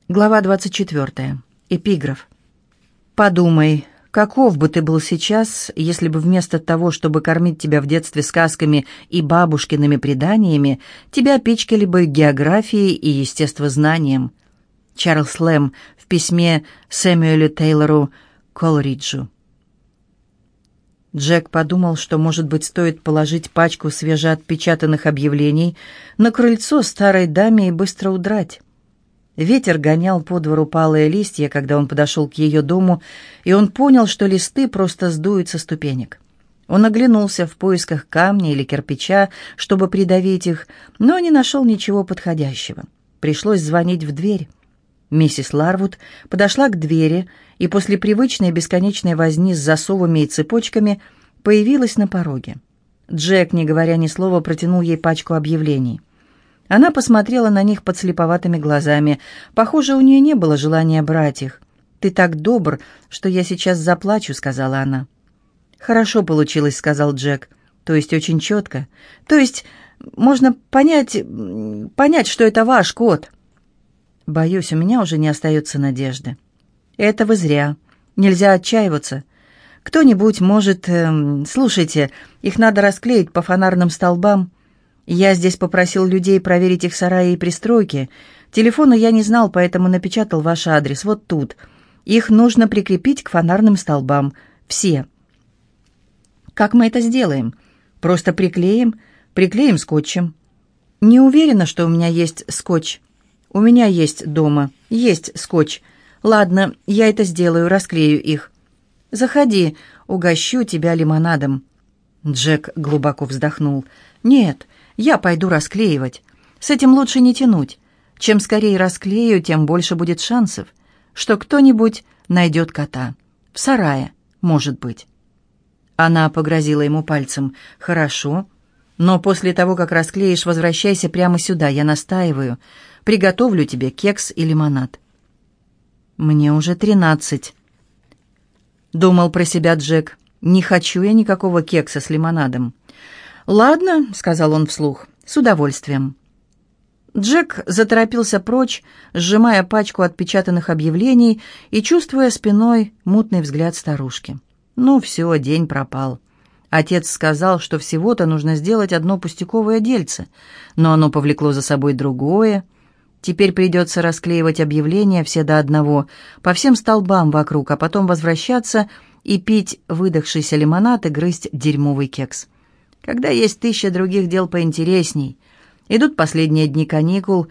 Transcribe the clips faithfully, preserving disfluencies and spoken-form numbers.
Глава двадцать четвёртая. Эпиграф. «Подумай, каков бы ты был сейчас, если бы вместо того, чтобы кормить тебя в детстве сказками и бабушкиными преданиями, тебя пичкали бы географией и естествознанием». Чарльз Лэм в письме Сэмюэлю Тейлору Колриджу. Джек подумал, что, может быть, стоит положить пачку свежеотпечатанных объявлений на крыльцо старой даме и быстро удрать. Ветер гонял по двору палые листья, когда он подошел к ее дому, и он понял, что листы просто сдуют со ступенек. Он оглянулся в поисках камня или кирпича, чтобы придавить их, но не нашел ничего подходящего. Пришлось звонить в дверь. Миссис Ларвуд подошла к двери и после привычной бесконечной возни с засовами и цепочками появилась на пороге. Джек, не говоря ни слова, протянул ей пачку объявлений. Она посмотрела на них подслеповатыми глазами. Похоже, у нее не было желания брать их. «Ты так добр, что я сейчас заплачу», — сказала она. «Хорошо получилось», — сказал Джек. «То есть очень четко. То есть можно понять, понять, что это ваш кот». «Боюсь, у меня уже не остается надежды». «Это вы зря. Нельзя отчаиваться. Кто-нибудь может... Эм, слушайте, их надо расклеить по фонарным столбам. Я здесь попросил людей проверить их сараи и пристройки. Телефона я не знал, поэтому напечатал ваш адрес вот тут. Их нужно прикрепить к фонарным столбам. Все». «Как мы это сделаем? Просто приклеим? Приклеим скотчем». «Не уверена, что у меня есть скотч». «У меня есть дома. Есть скотч. Ладно, я это сделаю, расклею их». «Заходи, угощу тебя лимонадом». Джек глубоко вздохнул. «Нет, я пойду расклеивать. С этим лучше не тянуть. Чем скорее расклею, тем больше будет шансов, что кто-нибудь найдет кота. В сарае, может быть». Она погрозила ему пальцем. «Хорошо, но после того, как расклеишь, возвращайся прямо сюда, я настаиваю. Приготовлю тебе кекс и лимонад». «Мне уже тринадцать», — думал про себя Джек. «Не хочу я никакого кекса с лимонадом». «Ладно», — сказал он вслух, — «с удовольствием». Джек заторопился прочь, сжимая пачку отпечатанных объявлений и чувствуя спиной мутный взгляд старушки. Ну все, день пропал. Отец сказал, что всего-то нужно сделать одно пустяковое дельце, но оно повлекло за собой другое. Теперь придется расклеивать объявления все до одного, по всем столбам вокруг, а потом возвращаться и пить выдохшийся лимонад и грызть дерьмовый кекс. Когда есть тысяча других дел поинтересней. Идут последние дни каникул,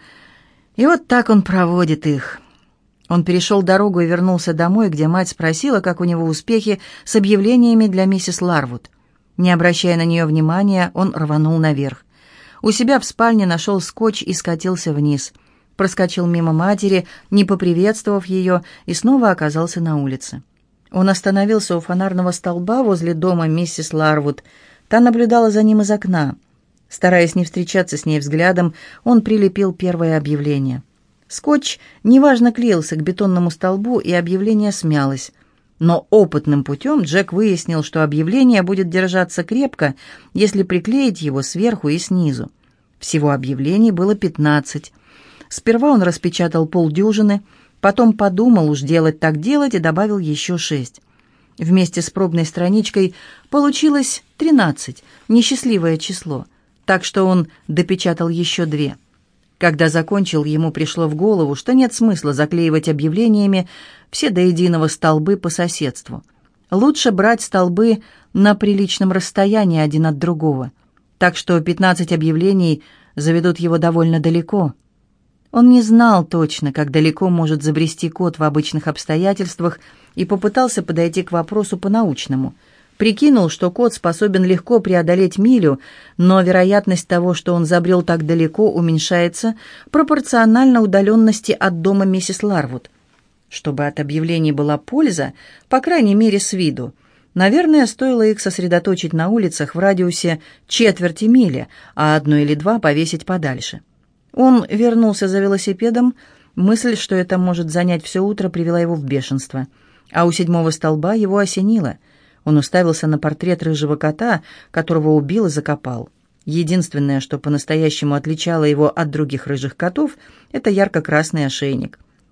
и вот так он проводит их. Он перешел дорогу и вернулся домой, где мать спросила, как у него успехи с объявлениями для миссис Ларвуд. Не обращая на нее внимания, он рванул наверх. У себя в спальне нашел скотч и скатился вниз. Проскочил мимо матери, не поприветствовав ее, и снова оказался на улице. Он остановился у фонарного столба возле дома миссис Ларвуд. Та наблюдала за ним из окна. Стараясь не встречаться с ней взглядом, он прилепил первое объявление. Скотч неважно клеился к бетонному столбу, и объявление смялось. Но опытным путем Джек выяснил, что объявление будет держаться крепко, если приклеить его сверху и снизу. Всего объявлений было пятнадцать. Сперва он распечатал полдюжины, потом подумал, уж делать так делать, и добавил еще шесть. Вместе с пробной страничкой получилось тринадцать, несчастливое число, так что он допечатал еще две. Когда закончил, ему пришло в голову, что нет смысла заклеивать объявлениями все до единого столбы по соседству. Лучше брать столбы на приличном расстоянии один от другого, так что пятнадцать объявлений заведут его довольно далеко. Он не знал точно, как далеко может забрести кот в обычных обстоятельствах, и попытался подойти к вопросу по-научному. Прикинул, что кот способен легко преодолеть милю, но вероятность того, что он забрел так далеко, уменьшается пропорционально удаленности от дома миссис Ларвуд. Чтобы от объявлений была польза, по крайней мере с виду, наверное, стоило их сосредоточить на улицах в радиусе четверти мили, а одно или два повесить подальше. Он вернулся за велосипедом. Мысль, что это может занять все утро, привела его в бешенство. А у седьмого столба его осенило. Он уставился на портрет рыжего кота, которого убил и закопал. Единственное, что по-настоящему отличало его от других рыжих котов, это ярко-красный ошейник.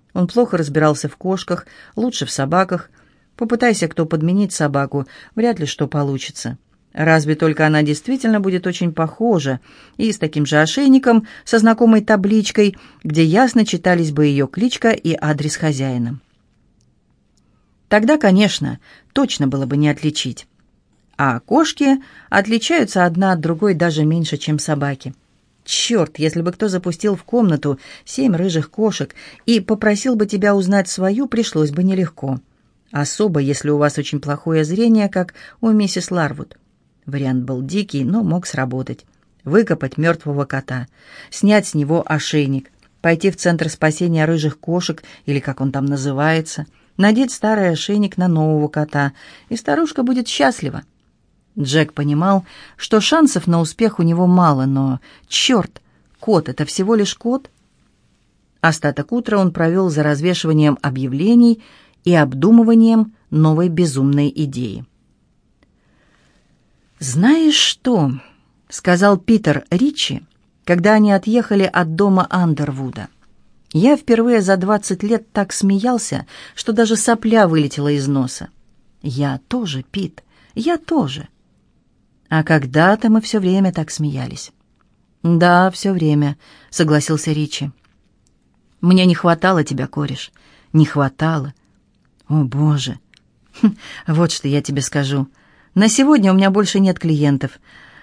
Он плохо разбирался в кошках, лучше в собаках. Попытайся кто подменить собаку, вряд ли что получится. Разве только она действительно будет очень похожа, и с таким же ошейником, со знакомой табличкой, где ясно читались бы ее кличка и адрес хозяина. Тогда, конечно, точно было бы не отличить. А кошки отличаются одна от другой даже меньше, чем собаки. Черт, если бы кто запустил в комнату семь рыжих кошек и попросил бы тебя узнать свою, пришлось бы нелегко. Особо, если у вас очень плохое зрение, как у миссис Ларвуд. Вариант был дикий, но мог сработать. Выкопать мертвого кота, снять с него ошейник, пойти в центр спасения рыжих кошек, или как он там называется, надеть старый ошейник на нового кота, и старушка будет счастлива. Джек понимал, что шансов на успех у него мало, но, черт, кот — это всего лишь кот. Остаток утра он провел за развешиванием объявлений и обдумыванием новой безумной идеи. «Знаешь что?» — сказал Питер Ричи, когда они отъехали от дома Андервуда. «Я впервые за двадцать лет так смеялся, что даже сопля вылетела из носа. Я тоже, Пит, я тоже. А когда-то мы все время так смеялись». «Да, все время», — согласился Ричи. «Мне не хватало тебя, кореш, не хватало. О, Боже! Хм, вот что я тебе скажу. На сегодня у меня больше нет клиентов.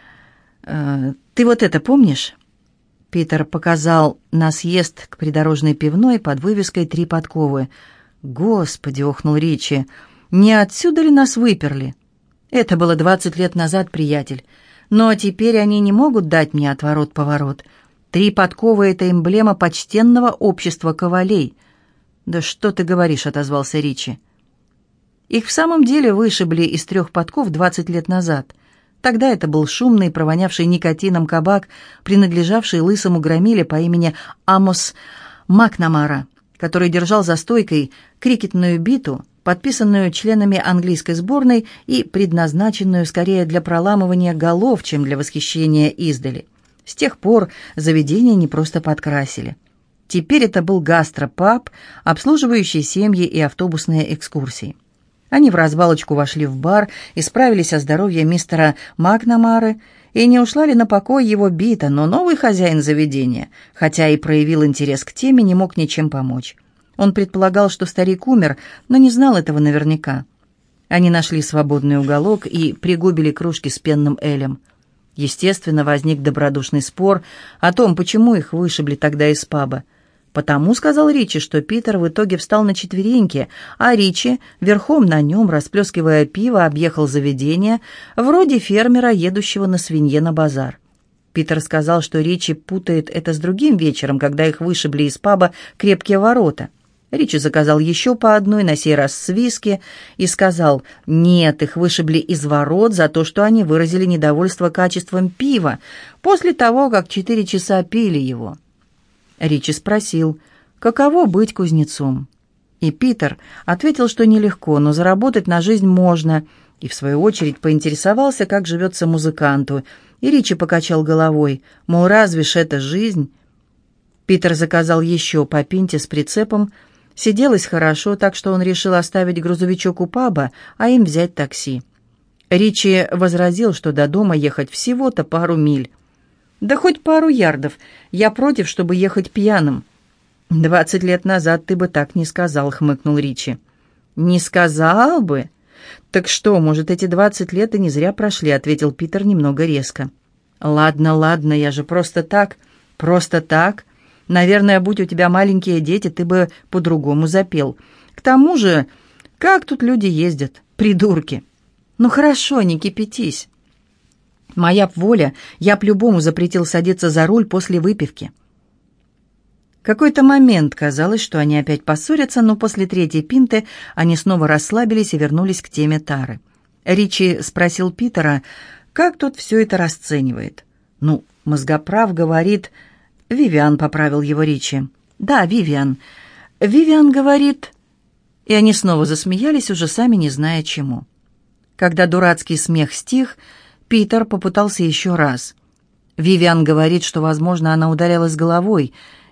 Э, ты вот это помнишь?» Питер показал на съезд к придорожной пивной под вывеской «Три подковы». «Господи!» — охнул Ричи. «Не отсюда ли нас выперли?» «Это было двадцать лет назад, приятель. Но теперь они не могут дать мне отворот-поворот. Три подковы — это эмблема почтенного общества ковалей». «Да что ты говоришь?» — отозвался Ричи. «Их в самом деле вышибли из трех подков двадцать лет назад. Тогда это был шумный, провонявший никотином кабак, принадлежавший лысому громиле по имени Амос Макнамара, который держал за стойкой крикетную биту, подписанную членами английской сборной и предназначенную скорее для проламывания голов, чем для восхищения издали. С тех пор заведение не просто подкрасили. Теперь это был гастропаб, обслуживающий семьи и автобусные экскурсии. Они вразвалочку вошли в бар и справились о здоровье мистера Макнамары, и не ушла ли на покой его бита, но новый хозяин заведения, хотя и проявил интерес к теме, не мог ничем помочь. Он предполагал, что старик умер, но не знал этого наверняка. Они нашли свободный уголок и пригубили кружки с пенным элем. Естественно, возник добродушный спор о том, почему их вышибли тогда из паба. «Потому, — сказал Ричи, — что Питер в итоге встал на четвереньки, а Ричи, верхом на нем, расплескивая пиво, объехал заведение, вроде фермера, едущего на свинье на базар. Питер сказал, что Ричи путает это с другим вечером, когда их вышибли из паба крепкие ворота. Ричи заказал еще по одной, на сей раз с виски, и сказал: «Нет, их вышибли из ворот за то, что они выразили недовольство качеством пива после того, как четыре часа пили его». Ричи спросил, каково быть кузнецом. И Питер ответил, что нелегко, но заработать на жизнь можно, и в свою очередь поинтересовался, как живется музыканту. И Ричи покачал головой, мол, разве ж это жизнь? Питер заказал еще по пинте с прицепом. Сиделось хорошо, так что он решил оставить грузовичок у паба, а им взять такси. Ричи возразил, что до дома ехать всего-то пару миль. «Да хоть пару ярдов. Я против, чтобы ехать пьяным». «Двадцать лет назад ты бы так не сказал», — хмыкнул Ричи. «Не сказал бы? Так что, может, эти двадцать лет и не зря прошли», — ответил Питер немного резко. «Ладно, ладно, я же просто так, просто так. Наверное, будь у тебя маленькие дети, ты бы по-другому запел. К тому же, как тут люди ездят, придурки. Ну хорошо, не кипятись. Моя б воля, я б любому запретил садиться за руль после выпивки». Какой-то момент казалось, что они опять поссорятся, но после третьей пинты они снова расслабились и вернулись к теме тары. Ричи спросил Питера, как тот все это расценивает. «Ну, мозгоправ говорит...» «Вивиан», — поправил его Ричи. «Да, Вивиан. Вивиан говорит...» И они снова засмеялись, уже сами не зная чему. Когда дурацкий смех стих, Питер попытался еще раз. «Вивиан говорит, что, возможно, она ударилась головой.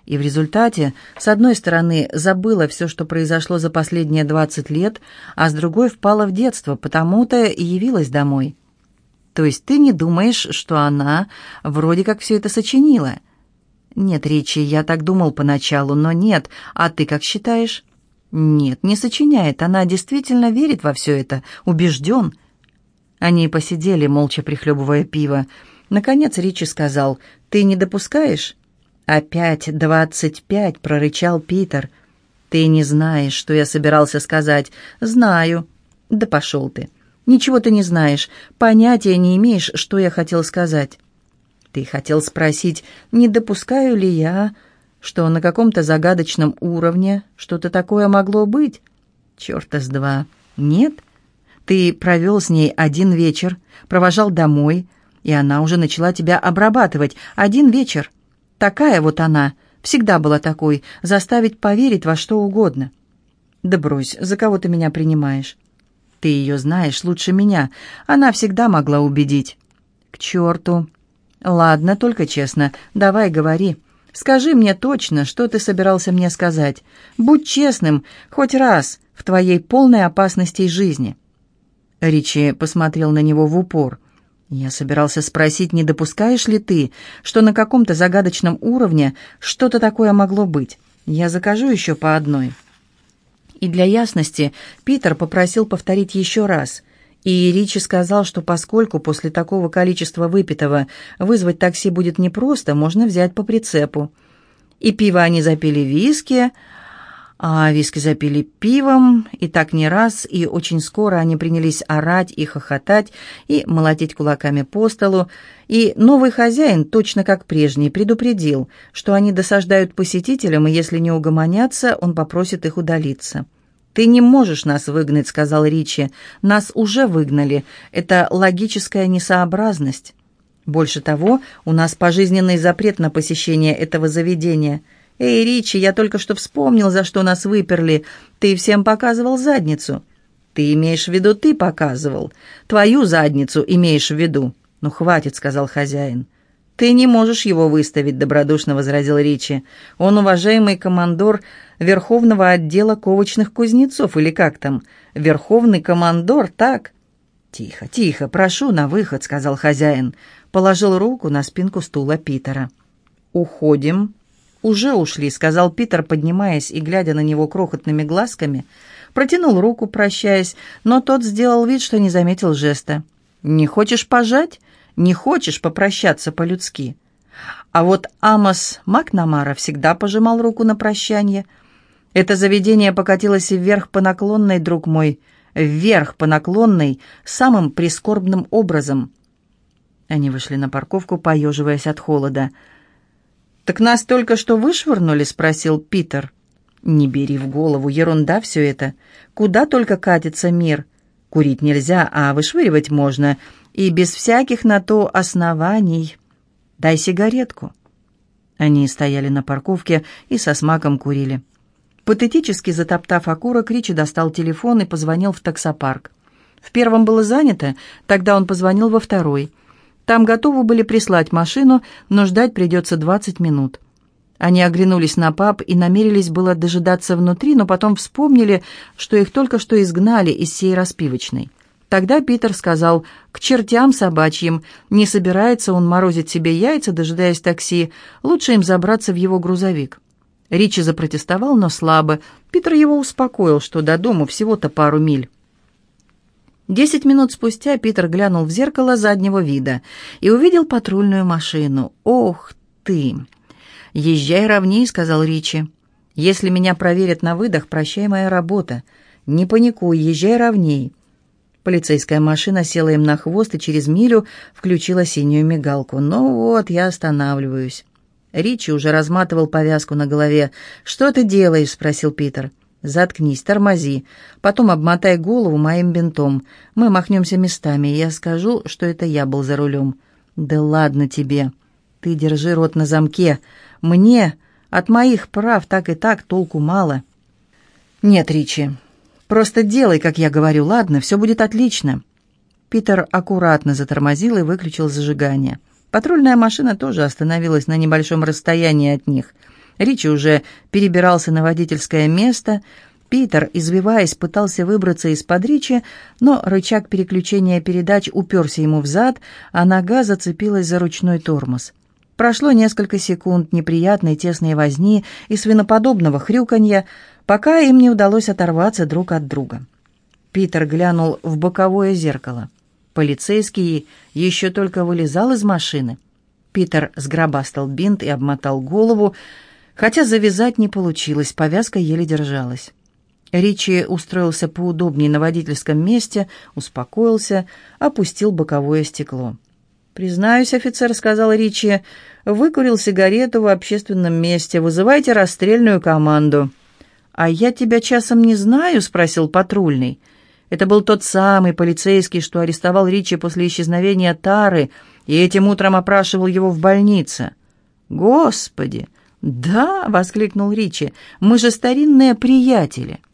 И в результате, с одной стороны, забыла все, что произошло за последние двадцать лет, а с другой впала в детство, потому-то и явилась домой. То есть ты не думаешь, что она вроде как все это сочинила? Нет, Ричи, я так думал поначалу, но нет. А ты как считаешь? Нет, не сочиняет. Она действительно верит во все это, убежден. Они посидели, молча прихлебывая пиво. Наконец Ричи сказал: «Ты не допускаешь?» «Опять двадцать пять», — прорычал Питер. «Ты не знаешь, что я собирался сказать». «Знаю». «Да пошел ты. Ничего ты не знаешь. Понятия не имеешь, что я хотел сказать». «Ты хотел спросить, не допускаю ли я, что на каком-то загадочном уровне что-то такое могло быть?» «Черта с два. Нет? Ты провел с ней один вечер, провожал домой, и она уже начала тебя обрабатывать. Один вечер. Такая вот она, всегда была такой, заставить поверить во что угодно». «Да брось, за кого ты меня принимаешь?» «Ты ее знаешь лучше меня, она всегда могла убедить». «К черту». «Ладно, только честно, давай говори. Скажи мне точно, что ты собирался мне сказать. Будь честным, хоть раз, в твоей полной опасности жизни». Ричи посмотрел на него в упор. «Я собирался спросить, не допускаешь ли ты, что на каком-то загадочном уровне что-то такое могло быть? Я закажу еще по одной». И для ясности Питер попросил повторить еще раз. И Ричи сказал, что поскольку после такого количества выпитого вызвать такси будет непросто, можно взять по прицепу. И пиво они запили виски, а виски запили пивом, и так не раз, и очень скоро они принялись орать и хохотать, и молотить кулаками по столу, и новый хозяин, точно как прежний, предупредил, что они досаждают посетителям, и если не угомонятся, он попросит их удалиться. «Ты не можешь нас выгнать», — сказал Ричи. «Нас уже выгнали. Это логическая несообразность. Больше того, у нас пожизненный запрет на посещение этого заведения». «Эй, Ричи, я только что вспомнил, за что нас выперли. Ты всем показывал задницу». «Ты имеешь в виду, ты показывал. Твою задницу имеешь в виду». «Ну, хватит», — сказал хозяин. «Ты не можешь его выставить», — добродушно возразил Ричи. «Он уважаемый командор Верховного отдела ковочных кузнецов, или как там? Верховный командор, так?» «Тихо, тихо, прошу, на выход», — сказал хозяин. Положил руку на спинку стула Питера. «Уходим». «Уже ушли», — сказал Питер, поднимаясь и глядя на него крохотными глазками. Протянул руку, прощаясь, но тот сделал вид, что не заметил жеста. «Не хочешь пожать? Не хочешь попрощаться по-людски?» А вот Амос Макнамара всегда пожимал руку на прощание. Это заведение покатилось вверх по наклонной, друг мой, вверх по наклонной, самым прискорбным образом. Они вышли на парковку, поеживаясь от холода. «Так нас только что вышвырнули?» — спросил Питер. «Не бери в голову, ерунда все это. Куда только катится мир. Курить нельзя, а вышвыривать можно, и без всяких на то оснований. Дай сигаретку». Они стояли на парковке и со смаком курили. Патетически затоптав окурок, Ричи достал телефон и позвонил в таксопарк. В первом было занято, тогда он позвонил во второй. Там готовы были прислать машину, но ждать придется двадцать минут. Они оглянулись на паб и намерились было дожидаться внутри, но потом вспомнили, что их только что изгнали из сей распивочной. Тогда Питер сказал: «К чертям собачьим, не собирается он морозить себе яйца, дожидаясь такси, лучше им забраться в его грузовик». Ричи запротестовал, но слабо. Питер его успокоил, что до дому всего-то пару миль. Десять минут спустя Питер глянул в зеркало заднего вида и увидел патрульную машину. «Ох ты!» «Езжай ровней», — сказал Ричи. «Если меня проверят на выдох, прощай моя работа. Не паникуй, езжай ровней». Полицейская машина села им на хвост и через милю включила синюю мигалку. «Ну вот, я останавливаюсь». Ричи уже разматывал повязку на голове. «Что ты делаешь?» — спросил Питер. «Заткнись, тормози. Потом обмотай голову моим бинтом. Мы махнемся местами, и я скажу, что это я был за рулем». «Да ладно тебе. Ты держи рот на замке. Мне от моих прав так и так толку мало». «Нет, Ричи, просто делай, как я говорю, ладно? Все будет отлично». Питер аккуратно затормозил и выключил зажигание. Патрульная машина тоже остановилась на небольшом расстоянии от них. Ричи уже перебирался на водительское место. Питер, извиваясь, пытался выбраться из-под Ричи, но рычаг переключения передач уперся ему в зад, а нога зацепилась за ручной тормоз. Прошло несколько секунд неприятной тесной возни и свиноподобного хрюканья, пока им не удалось оторваться друг от друга. Питер глянул в боковое зеркало. Полицейский еще только вылезал из машины. Питер сгробастал бинт и обмотал голову, хотя завязать не получилось, повязка еле держалась. Ричи устроился поудобнее на водительском месте, успокоился, опустил боковое стекло. «Признаюсь, офицер», — сказал Ричи, — «выкурил сигарету в общественном месте. Вызывайте расстрельную команду». «А я тебя часом не знаю?» — спросил патрульный. Это был тот самый полицейский, что арестовал Ричи после исчезновения Тары и этим утром опрашивал его в больнице. «Господи!» «Да!» — воскликнул Ричи. «Мы же старинные приятели!»